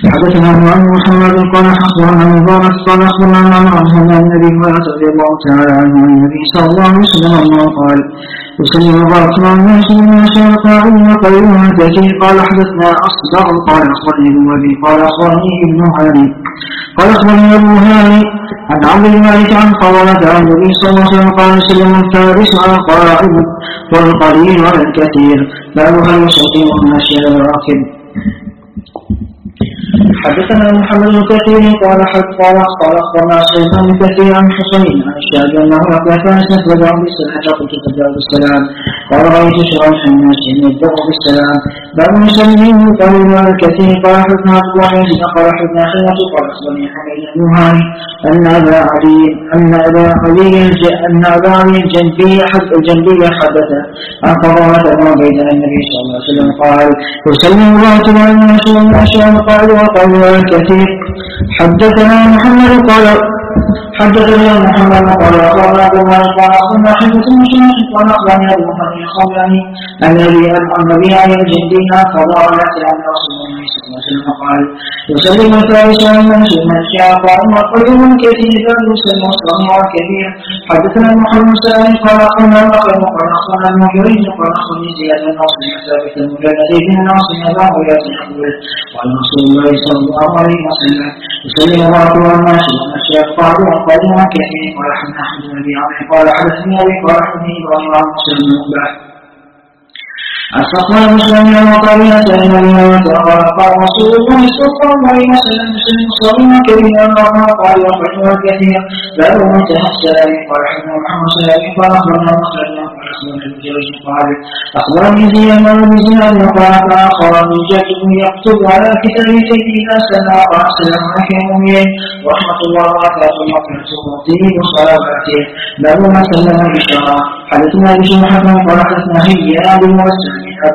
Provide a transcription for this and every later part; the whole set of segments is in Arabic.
حدثنا محمد قال أخبرنا مبارك قال أخبرنا عمرو بن النبي رضي الله تعالى عنه عن النبي صلى الله عليه وسلم أنه قال وسلم مبارك عن الناس من شاء قائل وقيل كثير قال حدثنا أصدق قال أخبرني ابن أبي قال أخبرني ابن هاني قال أخبرني ابن هاني عن عبد الملك عن قولة عن النبي صلى الله عليه وسلم قال سلم الفارس على القاعد والقليل على الكثير باب هل يسلم الماشي على الراكب. حدثنا محمد بن كثير قال أخبرنا سليمان بن كثير عن حسين عن الشعبي أنه أتى فارس نفذ بالسلام قلت تبدأ بالسلام قال رأيت شرائح الناس يبدأ بالسلام باب يسلم القليل على الكثير قال حدثنا عبد الله يزيد قال حدثنا خيرة قال أخبرني حميد بن هاني أن أبا علي الجنبي حدث عن قضاء ما بين النبي صلى الله عليه وسلم قال يسلم الراتب على الناس والماشي قال وقال كثير. حدثنا محمد قال أخبرنا أخبرنا حدث المشايخ قال أخبرني أبو محمد الخولاني أن النبي عليه الجندي قضى على رسول الله صلى الله عليه وسلم قال يسلم الفارس والمنشي قال وقل كثير يسلم الصغير كثير. حدثنا محمد سالم قال أخبرنا الأخير قال أخبرنا المجرد قال أخبرني زياد بن ناصر ثابت المجرد بن ناصر أباه يقول قال رسول الله صلى الله عليه وسلم يسلم الراتب والماشي قال وقال كثير قال حدثنا أحمد بن أبي عمرو قال حدثني أبي قال حدثني إبراهيم عن مسلم بن عباس أصدقنا المسلمين وقال سألنا لما قال رسول الله صلى الله عليه وسلم يسلم الصغير كبيرا قال وقال كثير باب منتهى السلام قال حدثنا محمد سلام قال أخبرنا مخرجنا قال أخبرنا الجريج قال أخبرني زياد بن زياد قال أخبرني جابر يكتب على كتاب سيدي إذا سلم قال السلام عليكم المؤمنين ورحمة الله وبركاته ومغفرته وطيب وصلواته باب ما سلم الإشارة. حدثنا بشر محمد قال حدثنا هيا بالموسع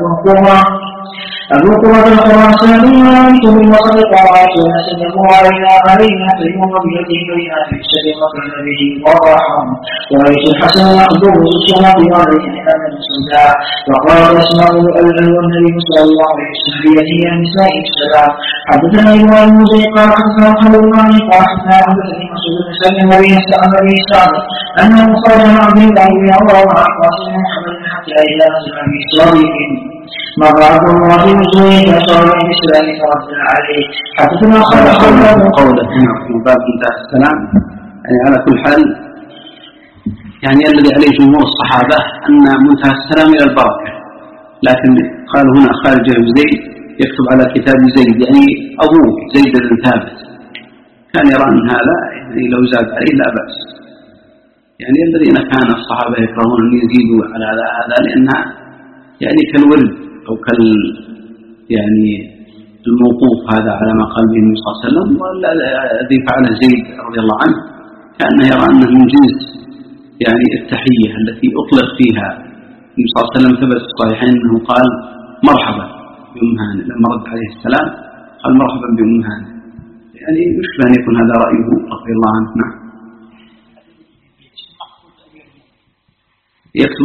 أبو قرة الخراساني رأيت بالوسط قرأت ونسلموا علينا في يوم بيده بين في الشر وكان به وراحهم ورأيت الحسن يخبر الشرط وعليه أن المسلمين وقال اسمه والنبي صلى الله عليه وسلم بيده النساء السلام. حدثنا إبراهيم المزي قال حدثنا محمد بن علي قال حدثنا حدثني مسعود بن سلم وبه سعد أنه خرج مع عبد الله بن عمر وعن قاسم محمد حتى إلى نزل أبي صالح مر عبد الله بن زيد فصار الإسلام فرد عليه. حدثنا قوله هنا في باب منتهى السلام يعني على كل حال يعني الذي عليه جمهور الصحابة أن منتهى السلام إلى البركة، لكن قال هنا خارج زيد يكتب على كتاب زيد يعني أبوه زيد بن ثابت كان يرى أن هذا يعني لو زاد عليه لا بأس، يعني الذين كان الصحابة يكرهون أن يزيدوا على هذا لأنها يعني كالورد أو يعني الموقوف هذا على ما قال به النبي صلى الله عليه وسلم، والذي فعله زيد رضي الله عنه كأنه يرى أنه من جنس يعني التحية التي أطلق فيها النبي صلى الله عليه وسلم. ثبت في الصحيحين أنه قال مرحبا بأم هانئ لما رد عليه السلام قال مرحبا بأم هانئ، يعني يشبه أن يكون هذا رأيه رضي الله عنه. نعم. يكتب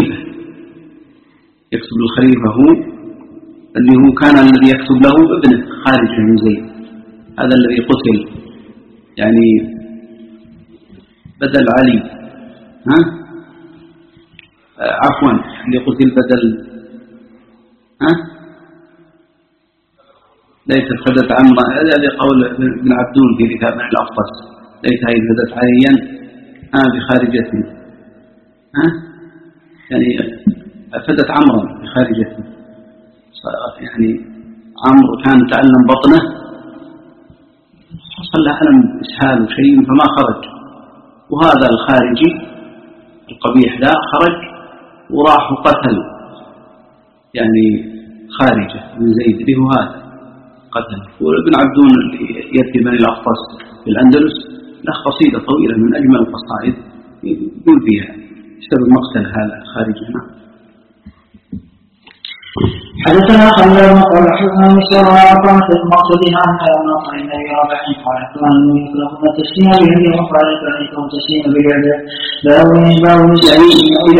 الخليفة هو الذي كان الذي يكتب له ابنه خارج من زيد، هذا الذي قتل يعني بدل علي عفوا اللي قتل بدل ليس فدت عمرا، هذا قول ابن عبدون في كتاب الأفضل ليس هي فدت عليا بخارجته يعني فدت عمرا بخارجته، يعني عمرو كان تعلم بطنه حصل له ألم إسهال وشيء فما خرج، وهذا الخارجي القبيح ذا خرج وراح وقتل يعني خارجه من زيد به هذا قتل. وابن عبدون يأتي بني الأخفص في الأندلس له قصيدة طويلة من أجمل القصائد يقول فيها بسبب مقتل هذا خارجنا. حدثنا خلال قال حدثنا مسار وقالت المقصدها عن كلام طعين رابح قال كان يطلقون تسليم بيده وقال كان تسليم بيده باب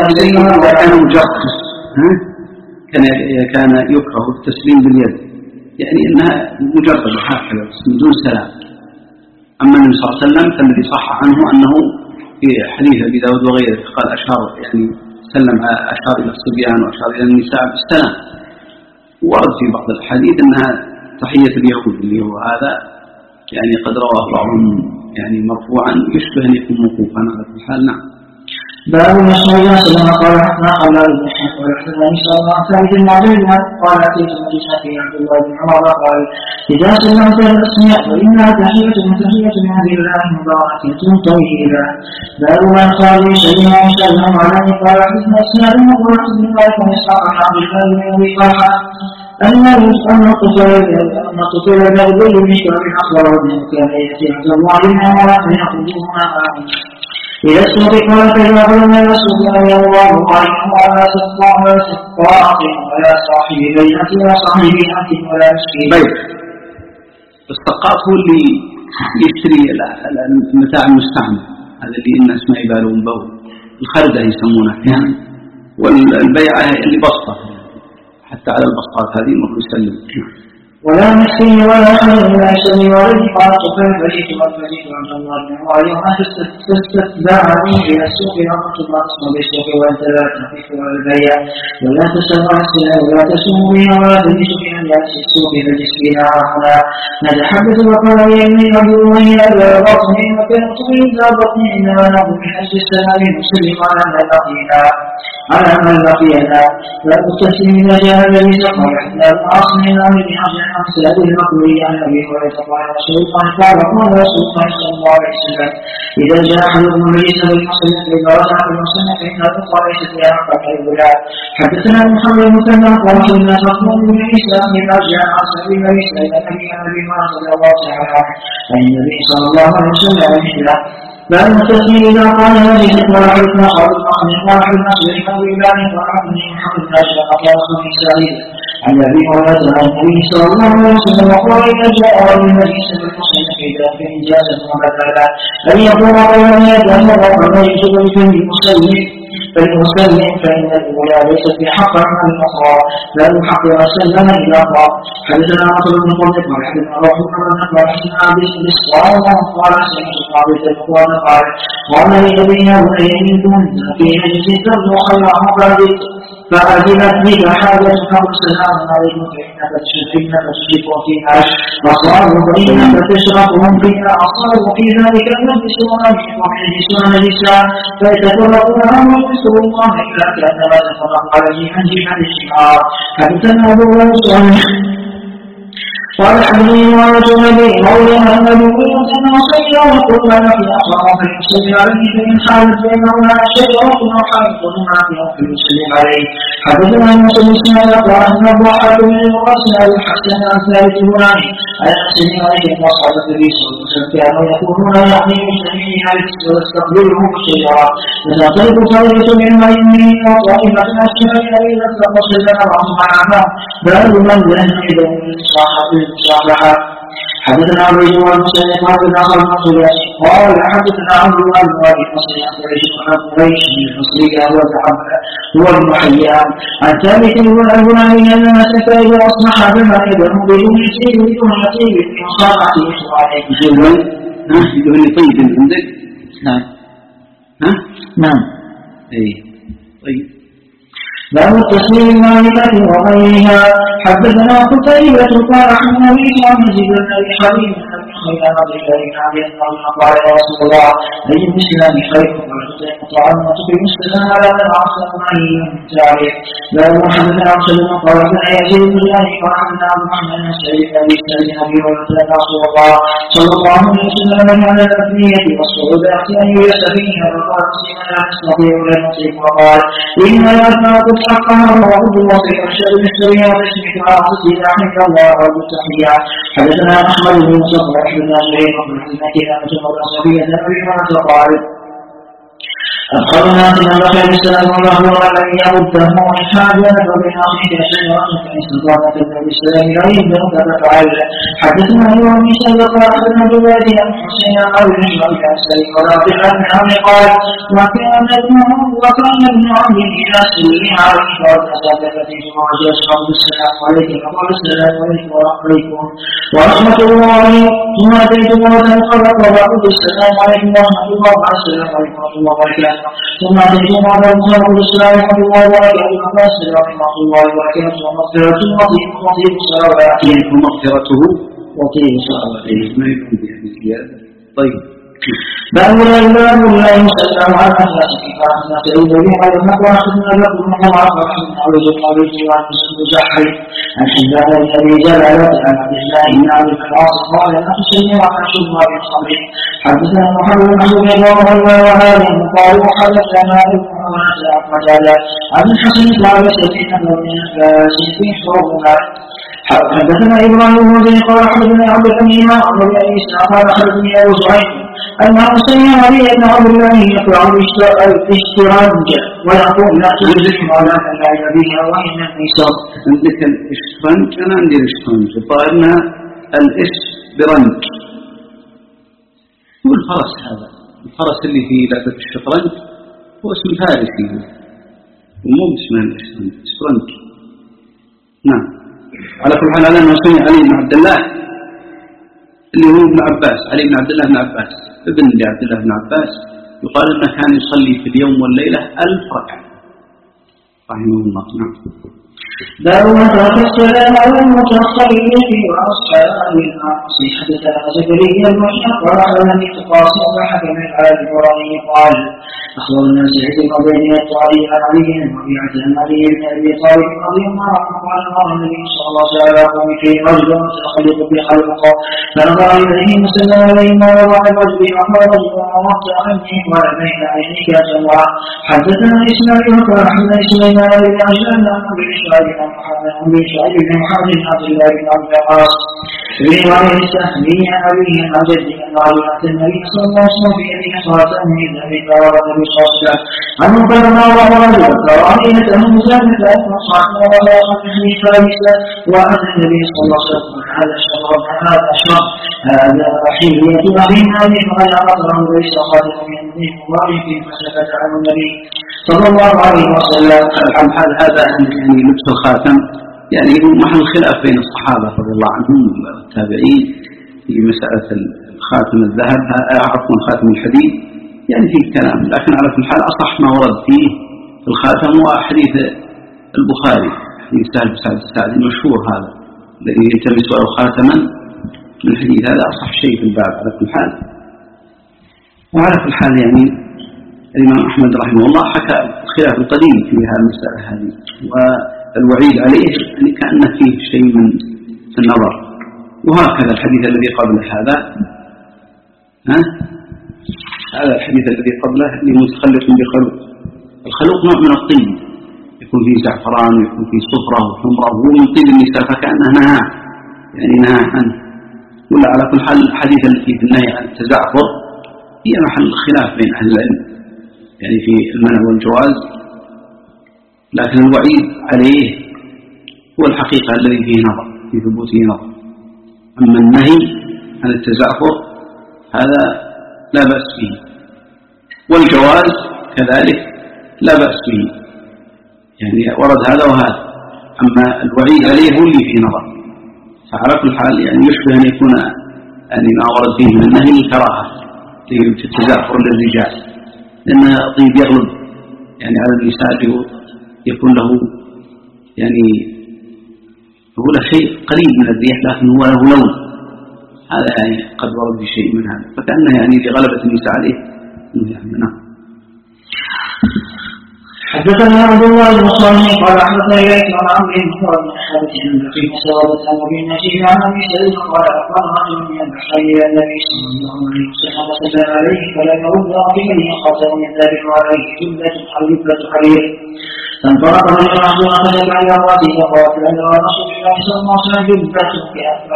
كان يكره التسليم باليد يعني أنها مجرد هكذا من دون سلام. أما النبي صلى الله عليه وسلم فالذي صح عنه أنه في حديث أبي داود وغيره قال أشار يعني سلم أشار إلى الصبيان وأشار إلى النساء بالسلام. ورد في بعض الحديث أنها تحية اليهود اللي هو هذا يعني قد رواه بعضهم يعني مرفوعا يشبه أن يكون موقوفا على كل حال. نعم. باب مسعود سلم قال حدثنا خلال بن حنبل وحدثنا صلى الله عليه وسلم المعجم قال اتيت مجلس في عبد الله بن عمر قال اذا سلمت الاسماء فانها تحيه من عند الله مباركه طيبه. باب من قال سلم وسلم عليه قال حدثنا اسماء وقال حدثنا الله بن اسحاق عن عبد الله بن ابي طلحه أن الطفيل الأغبي من شعب أخبره أنه كان يأتي عبد الله بن عمر فيأخذهما إذا السوق قال فإذا قلنا إلى السوق أن الله عليهم ولا سقاط ولا صاحب بيعة ولا صاحب حق ولا مسكين. السقاط هو اللي يشتري المتاع المستعمل، هذا اللي الناس ما يبالون به، الخردة يسمونه أحيانا، والبيعة اللي بسطة حتى على البسطات هذه المفروض يسلم. ولا مسكين ولا حي ولا يسلم ولدي قال طفل فجئت عبد الله بن عمر يوم فاستتبعني إلى السوق وقلت ما تصنع بالسوق وأنت لا تخف على البيع ولا تسمع السلام ولا تسم بها ولا تجلس في أنجاز السوق فجلس بها هنا. نتحدث وقال لي إني عبد الله إلى بطني وكنت إلى بطني إنما نظر من أجل السلام المسلم على من بقينا لا تستسلم إذا جاء الذي سقى إحدى الأصل من أمر بحجر أمثال المقبولي عن أبي هريرة قال رسول الله قال رسول الله صلى الله عليه وسلم إذا جاء أحدكم ليس بالمسلم فإذا رجع بالمسلم فإن الأخرى ليست بها حق الأولى. حدثنا محمد بن مثنى قال حدثنا مخلوق بن عيسى بن رجع عن سبيل عيسى إلى النبي عن أبي هريرة رضي الله تعالى عنه عن النبي صلى الله عليه وسلم مثله. باب التسليم إذا قال هذه وحدثنا خالد بن وحدثنا سليمان بن بن وحدثني محمد بن أشرف قال أخبرني سعيد عن أبي هريرة عن النبي صلى الله عليه وسلم وقال إذا جاء رجل مجلس بالمسلم فإذا كان إجازة وبدلا أن يقول قولا يتأمر ولا يجب لكل المسلم فإن الأولى ليست بحق عن الأخرى لا بحق وسلم إلى الله. حدثنا عبد بن قريب قال حدثنا روح بن قال حدثنا عبد بن قال سمعت قابل القرآن قال لنبينا وليمنكم في مجلس تبدو خير مقابل فأذنت بك حاجتك والسلام عليكم فإنك تشرك فيها وصاروا فإنك تشركهم فيها أصاروا في ذلك المجلس ومجلسون نجسا فيتفرقون عن مجلس الله إلا كأنما تفرق عليه عن جهة الشعار. حدثنا أبو موسى قال حدثني ورجل بي مولى النبي أن صلى وقل في أخاه فيصلي عليه فإن حالت بينهما شجرة أو حائط معه فيصلي عليه. حدثنا موسى بن إسماعيل قال أن الضحاك من الرأس الحسن عن ثابت هناني على نفسه عليه وصعد النبي صلى الله عليه وسلم كانوا يقولون يعني مستحيل ويستقبلهم الشجرة فتنطلق طائفة من يمينه وطائفة أشهر إلى فقصد بعضهم معها باب من لم يدعو المصافحة. حدثنا عبد الله بن مسلم قال آخر المنصور قال حدثنا عبد الله بن ابي مسلم عن قريش بن المصري هو ابن حيان عن ثابت والبناني ان الناس فاذا اصبح بما يدعو بدون يسير بدون يطيب في مصافحه اخوانه بدون يطيب عندك. نعم نعم اي طيب. باب التسليم المالكة وغيرها. حدثنا قتيبة قال عن النبي صلى الله عليه وسلم النبي حبيب بن خير عبد الله بن عبد الله قال يا رسول الله أي الإسلام خير؟ قال طعام وتقيم السلام على من عصم عليه من تعرف. باب حدثنا مسلم قال عن يزيد بن الله قال عن عبد الرحمن بن سعيد أبي سعيد أبي هريرة أن رسول الله صلى الله عليه وسلم على الأثنية والصعوبات أن يستفيها فقال مسلم لا نستطيع ولا نطيق وقال إن الأثناء حقها وعبد الله أشهد بالسرية وتسمح عاصتي ذلك الله رب التحية. حدثنا أحمد بن مصطفى حدثنا زهير بن حدثنا كلامة مولى صفية أبي هريرة قال أدخلنا في البشر السلام الله ولم يرده إحاجة وبين أخيك شجرة فإن استطاعت تبدأ بالسلام عليهم فافعل. حدثنا أيها بن سلمة قال أخبرنا بوادي عن حسين قال نشرك عن سليم ورافع بن عمرو قال وكان ابن عمرو إذا سلم عليه فأردنا سادته ووجه أصحاب السلام عليكم فقال السلام عليكم ورحمة الله ثم أتيت مرة أخرى وقلت السلام عليكم ورحمة الله السلام عليكم ورحمة الله وبركاته ثم أتيت مرة أخرى وقلت السلام ورحمة الله وبركاته السلام ورحمة الله وبركاته ومغفرته وطيب صلواته ومغفرته وطيب صلواته ما يكون بهذه الزيادة. طيب باب لا يسلم على الناس كفاحنا سعيد بن على المقوى أخذنا لكم من الله ورحمنا وجدنا وجدنا وعنسل زحري عن حبان الذي جلالة عن عبد الله بن عبد العاص قال لا تسلم على شبه بالصبر. حدثنا محمد بن عبد الله وهذا قال حدثنا ابن عمر قتادة عن الحسن قال سمعت من عباس في حرمها. حدثنا ابراهيم بن قال حدثنا عبد الحميد عن ابي عيسى قال حدثني ابو سعيد ان حسين علي بن عبد الله يقرا الاشتراج ويقول لا تجلس على اللعب بها وان النساء. عندك الاشترنج انا عندي الاشترنج فقالنا الاشترنج هو الفرس. هذا الفرس اللي في لعبة الشطرنج هو اسم فارسي ومو اسمه الاشترنج. نعم على كل حال أنا سمع علي بن عبد الله اللي هو ابن عباس علي بن عبد الله بن عباس ابن لعبد الله بن عباس يقال أنه كان يصلي في اليوم والليلة 1000 ركعة رحمه الله. نعم باب ما ترك السلام على المتصلين واصحاب المعصيه. حدثنا زكريا بن يحيى قال اخبرني تقاسم وحكم على البراني قال اخبرنا سعيد بن عبيد الطائي عن علي بن ربيعه عن علي بن ابي طالب رضي الله عنه قال قال النبي صلى الله عليه وسلم في رجل متخلق بخلقه فنظر اليه وسلم عليه ما وضع الرجل فقال رجل ومرت عني قال بين عينيك جمعا. حدثنا اسماعيل قال حدثنا سليمان بن عجلان عن ابي شعيب بن محمد بن عبد الله بن عبد العاص في روايه السهميه ابيه عن جده ان رجلا النبي صلى الله عليه وسلم في يده خاتم من ذهب فورد النبي صلى الله عليه وسلم عنه فلما وضع رجلا كراهيته مزامه خاتم ولا خاتم فارسه وان النبي صلى الله عليه وسلم هذا شر هذا شر هذا حليه اخي هذه فقد اخبره ليس خاتم من الله فيما سكت عنه النبي صلى الله عليه وسلم. هذا يعني لبس الخاتم يعني محل خلاف بين الصحابة رضي الله عنهم والتابعين في مسألة الخاتم الذهب عفوا خاتم الحديد يعني فيه كلام لكن على كل حال أصح ما ورد فيه الخاتم وحديث البخاري حديث سهل بن سعد الساعدي مشهور هذا الذي يلتمس له خاتما من الحديث هذا أصح شيء في الباب على كل حال. وعلى كل حال يعني الإمام أحمد رحمه الله حكى الخلاف القديم في هذه المسألة هذه والوعيد عليه يعني كأنه فيه شيء من النظر. وهكذا الحديث الذي قبل هذا هذا الحديث الذي قبله اللي متخلق بخلوق. الخلوق نوع من الطيب يكون فيه زعفران ويكون فيه صفرة وحمرة وهو من طيب النساء فكأنه نهى يعني نهى عنه. ولا على كل حال الحديث التي في النهي عن التزعفر هي محل خلاف بين أهل العلم يعني في المنع والجواز لكن الوعيد عليه هو الحقيقة الذي فيه نظر في ثبوته نظر. أما النهي عن التزعفر هذا لا بأس به والجواز كذلك لا بأس به يعني ورد هذا وهذا. أما الوعيد عليه هو اللي فيه نظر فعلى كل حال يعني يشبه أن يكون يعني ما ورد فيه من النهي الكراهة في التزعفر للرجال لأن الطيب يغلب يعني على النساء يكون له يعني هو له شيء قليل من الريح لكن هو له لون هذا يعني قد ورد شيء من هذا فكأنه يعني لغلبة النساء عليه. نعم. حدثنا عبد الله بن صالح قال حدثنا إليك عن عمرو بن حرب بن حارث بن في مسألة النبي النجيب عن أبي سعيد قال أخبر رجل من البحرين إلى النبي صلى الله عليه وسلم وسلم عليه فلم يرد بيده خاتم من ذلك وعليه جبلة حرير فانطلق رجل عبد فجمع إلى رأسه فقال أن رسول الله صلى الله عليه وسلم جبلة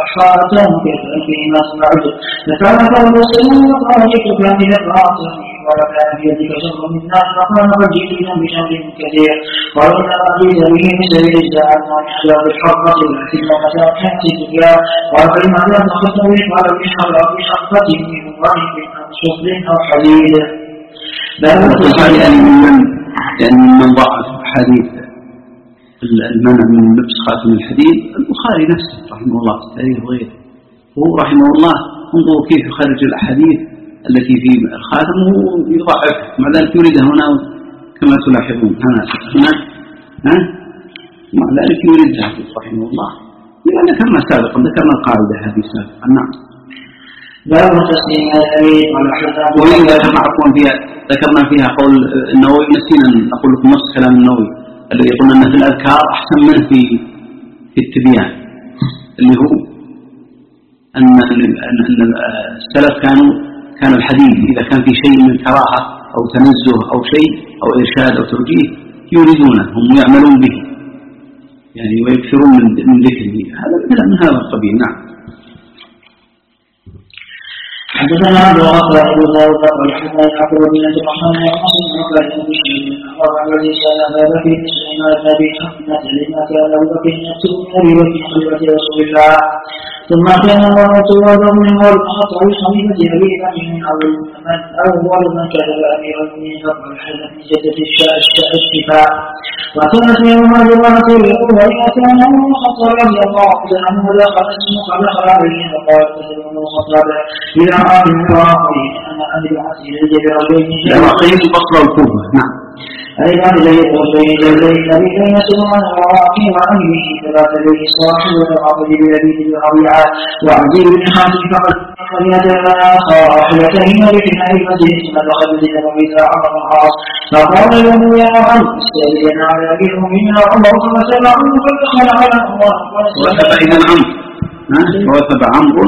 خاتم فيما سمعت فكان قول السلام وقال جئتك من الرأس قال كان في يدك شر من نار فقال قد جئتنا بشر كثير قال إنما جئت به من سبيل الزعم ومن حجاب الحرة لكن متاع الحياة الدنيا قال فلماذا أخذت به قال بحرة من ضعف أو شغل أو حديد. يعني من ضعف حديث المنع من لبس خاتم الحديد البخاري نفسه رحمه الله في التاريخ وغيره، وهو رحمه الله انظروا كيف يخرج الأحاديث التي في الخاتم ويضعف مع ذلك يريدها هنا كما تلاحظون هنا مع ذلك يريدها رحمه الله. لأن ذكرنا سابقا ذكرنا القاعدة هذه سابقا. نعم. باب تسليم الأمير ولا حساب. وإذا ذكرنا فيها قول النووي نسينا نقول لكم نص كلام النووي الذي يقول أن في الأذكار أحسن منه في التبيان، اللي هو أن السلف كان الحديث إذا كان في شيء من كراهة أو تنزه أو شيء أو إرشاد أو توجيه يريدونه هم يعملون به يعني ويكثرون من ذكره. هذا من هذا القبيل. نعم. حدثنا عبد الغفار بن داود قال حدثنا يعقوب بن الرحمن وحسن بن عبد المشرك أخبر عن الذي سأل أبا بكر بن سليمان النبي حكمة لما كان أبو بكر يكتب من أبي بكر خليفة رسول الله ثم كان مرة وضع من أول خطأ خليفة أبي بكر من أول من كتب أمير المؤمنين فقال حدث من جدة الشفاء وكانت يوم الجمعة يقول وإذا كان أبو الخطاب رضي الله عنه دخل اسمه فدخل عليه فقال كتب أبو الخطاب إلى عاقل العراقي أنا أدعى إلى الجبرين العراقي البصرة والكوفة. نعم. أيضا إليه الرجلين الذين بين سلمان العراقي وأمره ثلاثة به صاحب وتعاقد بلبيد الربيعة وعزيز بن حاتم فقد فليتبع صاحبتين بفناء المسجد ثم دخل بذنب إذا عمر العاص فقال له يا عم استأذن على أبي المؤمنين عمر فسمعه فدخل على الله وتبع إذا عمرو وتبع عمرو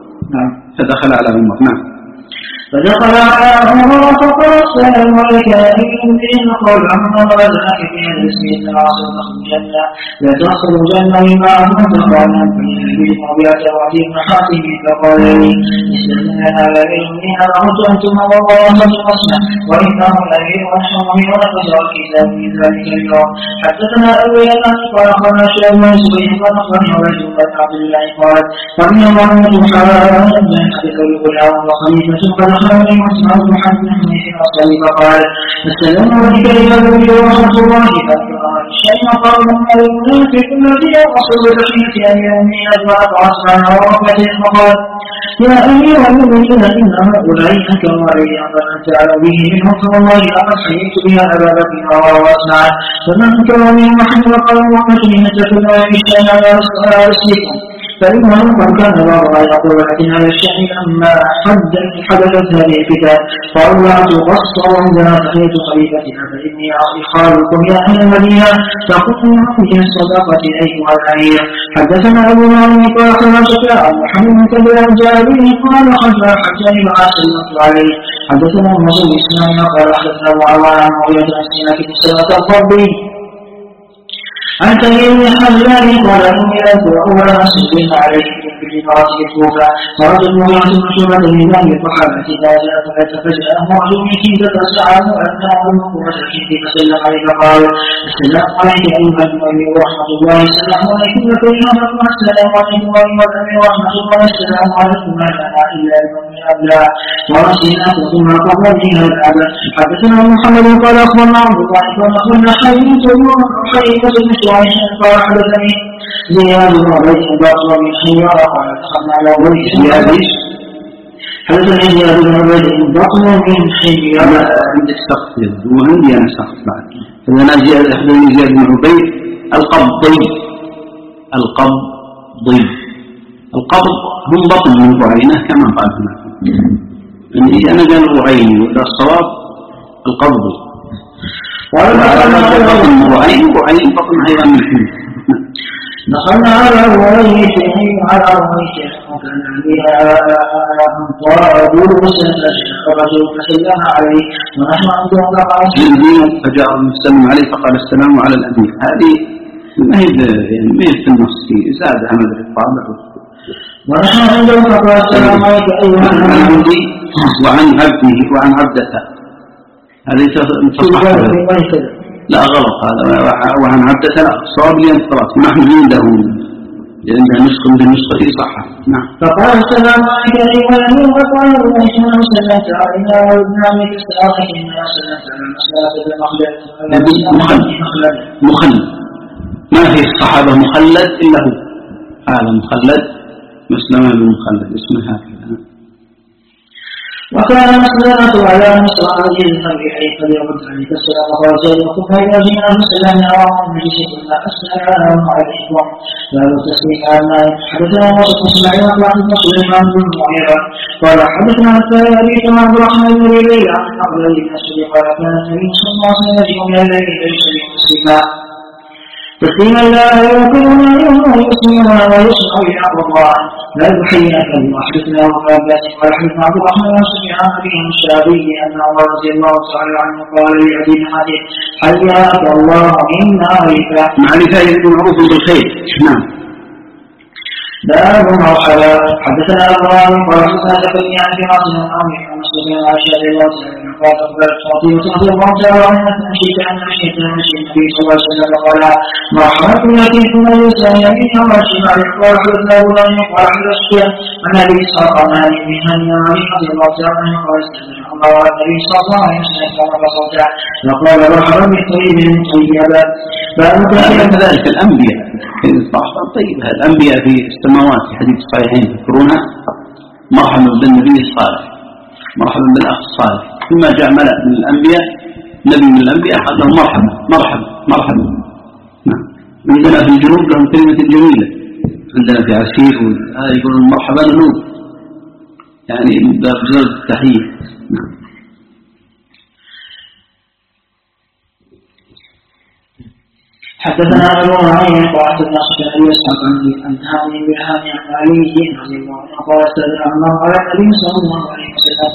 فدخل على عمر. نعم. فدخل على عمر فقال السلام عليك يا أمير المؤمنين قال عمر وذاك في هذا الاسم العاصر الجنة لا تدخل الجنة مما أمرت قال بين أبي المعبيات وعدي بن حاتم فقال لي استأذن على أمير المؤمنين أمرت أنتم والله فتصنع وإنه الأمير ونحن ونفذ الكتاب من ذلك اليوم. حدثنا أبو يمان قال أخبرنا شيخ بن زبير قال أخبرني عبيد بن عبد الله قال فمن الله حرام بن حديث الغلام وخليفة قد أخبرني مسعود بن حنبل أصلي فقال السلام عليك يا نبي ورحمة الله فقال الشيء قال من المنافق الذي يقصد تحية أمير المؤمنين أجمعت أصحابه ورحمته فقال يا أمير المؤمنين إن هؤلاء أنكروا علي أمرا أنت على به منهم فوالله لقد حييت بها أبا بكر وأسمعت فمن أنكر منهم محمد قال ومسلم تكون بالشأن على رسلكم فإنه قد كان الله يقول لكن على الشأن لما حدثت هذه الفتن فأولعت قصة عندما تحيت خليفتها فإني أخالكم يا أهل المدينة تقوم من الصداقة أيها الأمير. حدثنا أبو معين قال أخبرنا شفاء محمد كبير الجابري قال خلفا حتى يبعث الله عليه. حدثنا النصر الإسلامي قال حدثنا أبو عوان عن معاوية عن سماك بن سلمة الضبي عن تميم الحجاج قال إني أذكر أول مسلم عليه في فراسه الكوفة فرجل مغيرة مشهورة لله الصحابة إذا جاء فجأة معجم كيدة سعاه أنه المقوة كيد فسلم عليه فقال السلام عليك أيها النبي ورحمة الله السلام عليكم وكيف حكم السلام عليكم والأمير ورحمة الله السلام عليكم ما لنا إلا المؤمن أبلا ورسلنا ثم قبل بها الأبد. حدثنا محمد قال أخبرنا عبد الله قال أخبرنا حيث قال حدثني زياد بن عبيد الباقر من حيوان قال دخلنا على بيت زياد حدثني زياد بن عبيد الباقر من حيوان عندك سقط وعندي أنا سقط بعد فأنا زياد أخبرني زياد بن عبيد القبضي القبض هم بطن من بعينة كما قال هنا يعني أنا قال بعيني ولا الصواب القبضي وعين بطن أيضا من حين. دخلنا على رويته وكان بها طابوس الرجل فسلم عليه ونحن عندهم فجاء المسلم عليه فقال السلام على الأمير. هذه ما هي في النص زادها مدري الطابع ونحن عندهم فقال السلام عليك أيها الأمير وعن عبده وعن عبدته هذه تصح لا غلط هذا وعن عبدة لا صواب لينطلق نحن عنده نسخ بالنسخة صح. نعم. فقال السلام عليك أيها الأمير وقال الله سلمت علينا وابن عمك السلام إنا سلمت على المسألة مخلد ما في الصحابة مخلد إلا هو هذا مخلد مسلم بن مخلد اسمه هكذا. وكان مسلمة على مصر هذه الحرب حيث يرد عليك السلام ورجال وكفى يرجعنا بالسلام وعن مجلس الله السلام عليكم باب التسليم على الماء. حدثنا وصف اسماعيل وعن سليمان بن المغيرة قال حدثنا الثالث عبد الرحمن بن ليلى عن عبد الله بن مسعود قال كان النبي صلى الله عليه وسلم يجيء من الليل فيسلم مسلما تسليما لا يوقظنا يوم يسلمنا ويسمع بحق الله لا يحيينك الله. حدثنا ابو عباس قال حدثنا عبد الرحمن بن سفيان بن الشعبي ان عمر رضي الله تعالى عنه قال لعدي بن حاتم حياك الله من نارك. معرفه معروف بالخير. نعم. باب مرحبا. حدثنا ابراهيم قال حدثنا زكريا عن فراس بن عمرو عن مسلم عن عائشه رضي الله تعالى عنها قالت اخبرت فاطمه رضي الله تعالى عنها مشيت ان مشيت النبي صلى الله عليه وسلم قال مرحبا ياتيكم الانسان يمين وشمال قال حدثنا ابو نعيم قال حدثت عن ابي اسحاق عن ابي هاني رضي الله تعالى عنه قال استاذن الله النبي صلى الله عليه وسلم كما صوتا وقال مرحبا بالطيب المطيب. باب كذلك الانبياء طيب الانبياء في السماوات في حديث الصحيحين تذكرونها مرحبا بالنبي الصالح مرحبا بالاخ الصالح ثم جاء ملأ من الانبياء نبي من الانبياء قال لهم مرحبا مرحبا مرحبا. نعم. عندنا في الجنوب لهم كلمه جميله عندنا في عسير هذا يقولون مرحبا نور يعني باب زوج التحيه. نعم. حدثنا ابو نعيم قال حدثنا سفيان بن اسحاق عن هاني بن هاني عن علي رضي الله عنه قال استاذن الله على النبي صلى الله عليه وسلم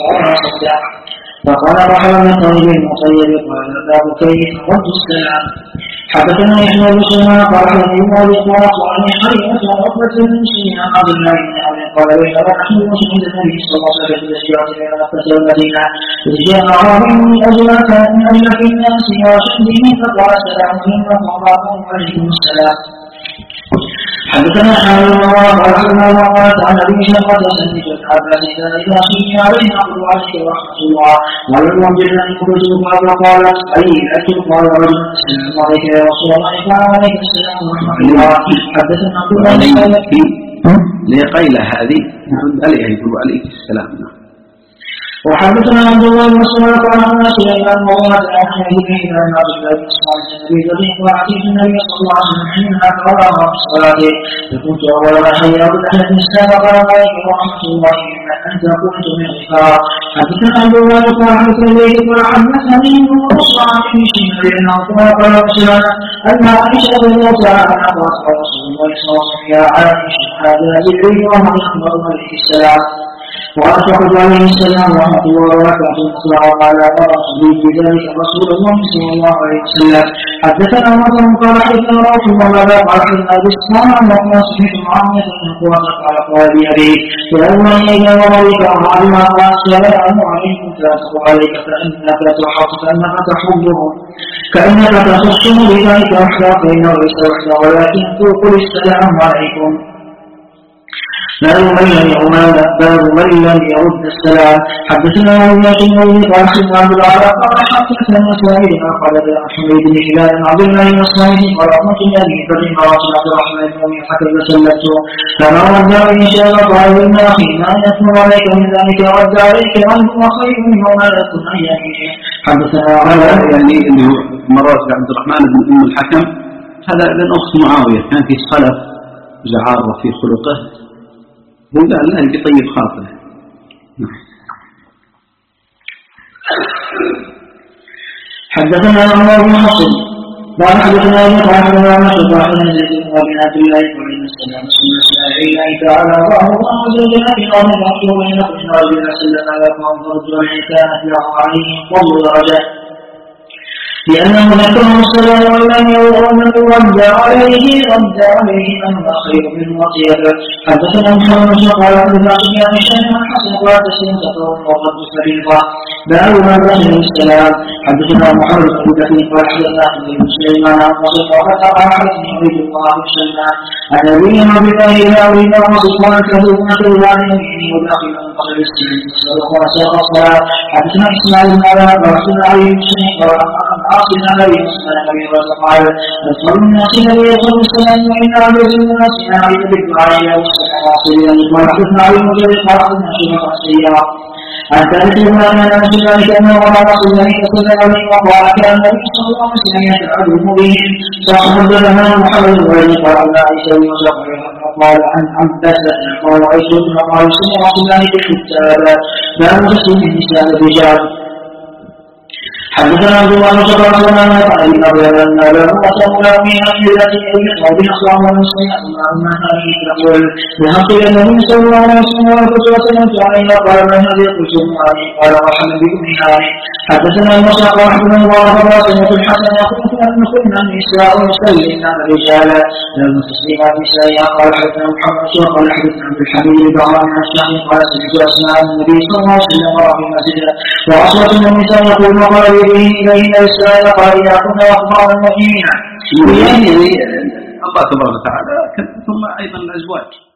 فقال مرحبا بالطيب المطيب قال باب كيف رد السلام. حدثنا يحيى بن سليمان قال حدثني ابي قال وعن حريمه وعقبه بن مسلم عن عبد الله بن عمرو قال بينما نحن عند النبي صلى الله عليه وسلم في الهجره بين مكه والمدينه اذ جاء اعرابي من اجل في الناس وشده فقال السلام عليكم وعليكم السلام. حدثنا حال الله قال حدثنا الله عن ابي شقه سميت العباس اذا خشي علينا عبد عليك ورحمه الله ولم يجد ان يخرجه قال ايلة قال رجل السلام عليك يا رسول الله قال عليك السلام ورحمه الله. حدثنا عبد الله لقيلة هذه عليها يقول عليك السلام. وحدثنا عبد الله بن مسعود قال عن سليمان وقال عن حديث عن عبد الله بن مسعود النبي ذريق وعتيق النبي صلى الله عليه وسلم حينها قرأ في صلاته فكنت اول ما حيا بالاحد الاسلام قال عليك ورحمه الله انت قلت من غفار. حدثنا عبد الله قال حدثنا اليه قال حدثني ابن مصعب بن شهر انه قال سليمان ان عائشه رضي الله تعالى عنها قالت رسول الله صلى الله عليه وسلم يا عائشه هذا جبريل وهو يخبر عليه السلام وأشهد عليه السلام ورحمة الله وبركاته وقال قرأت بذلك رسول الله صلى الله عليه وسلم. حدثنا مثلا قال حدثنا روح وماذا قال حدثنا بسمان وقال صحيح معاوية بن قوة قال قال بأبي فلما إذا وريك أرعى ما قال السلام عليكم تأسف عليك فإنك تحبه كأنك تخصم بذلك أخلاقين وليس وحده ولكن قل السلام عليكم. باب من لم يرد السلام. حدثنا ابو يعقوب قال حدثنا عبد العلاء قال حدثنا سعيد قال حميد بن هلال عبد الله بن صالح قال رحمه الله بن رسول عبد الرحمن بن حكم فسلمت فما رد ان شاء الله قال ان اخي ما يكون عليك من ذلك رد عليك عنه وخير منه ما يكون عن يمينه. حدثنا هذا يعني اللي هو مرات عبد الرحمن بن ام الحكم هذا ابن اخت معاويه كان في خلف زعاره في خلقه هو قال لا بطيب خاطره. حدثنا عمر بن حصن قال حدثنا ابن حدثنا مسعود بن زيد وبن عبد الله وبن السلام ثم اسماعيل الله تعالى الله وزوجنا في قوم الرسول بينكم ان رجلا سلم لكم فرد وان كانت له عليه فضل درجه. لأنه ذكره السلام والمن رد عليه أنه خير من وصية. حدثنا محمد بن قال حدثنا سفيان الشيخ حسن قال تسليم تطور وقد فريضة باب ما بين السلام. حدثنا محمد بن كثير قال حدثنا ابن سليمان عن قصر وقد حدثني عبيد الله بن سليمان عن ابي عبد الله الى ابي بكر قال كذبنا الله يميني وداخل من قصر السلم صدق الصلاه. حدثنا اسماعيل بن ابي بكر حدثنا علي بن سليم قال عاصم علي مسلم ابي بكر قال ادخل الناس الذي يدخل السلام وان عبد الناس عليك بالدعاء والسلام واصلين. قال حدثنا علي بن جرير قال حدثنا شيخ السياره عن ثالث ما كان من ذلك انه وقع رسول الله صلى الله عليه وسلم وقال كان النبي صلى الله عليه وسلم يتعلم بهم فحدثنا محمد بن قال عن عائشه وقال عن عباس قال عائشه وقال سمع رسول الله في الكتاب باب تسليم النساء الرجال. حدثنا عبد الله بن شباب سلام قال ان ابي ان لا قسم له من اهل التي يقرا بالاصوات والمسلمين ما كان يقول ذهبت الى النبي صلى الله عليه وسلم وسلمت عليه وقال من هذه قلت عليه قال رحم بكم هذه. حدثنا موسى قال حدثنا الله وسلمت الحسن يقول ان كنا النساء يسلمن الرجال لم تسلم النساء. قال حدثنا محمد قال حدثنا عبد الحميد بن عن الشام قال سمعت اسماء النبي صلى الله عليه وسلم وفي المسجد واصوات النساء يقول وقال إليه السلام قال إذا كنا أخبار المؤمنين. يعني الله تبارك وتعالى ثم أيضا الأزواج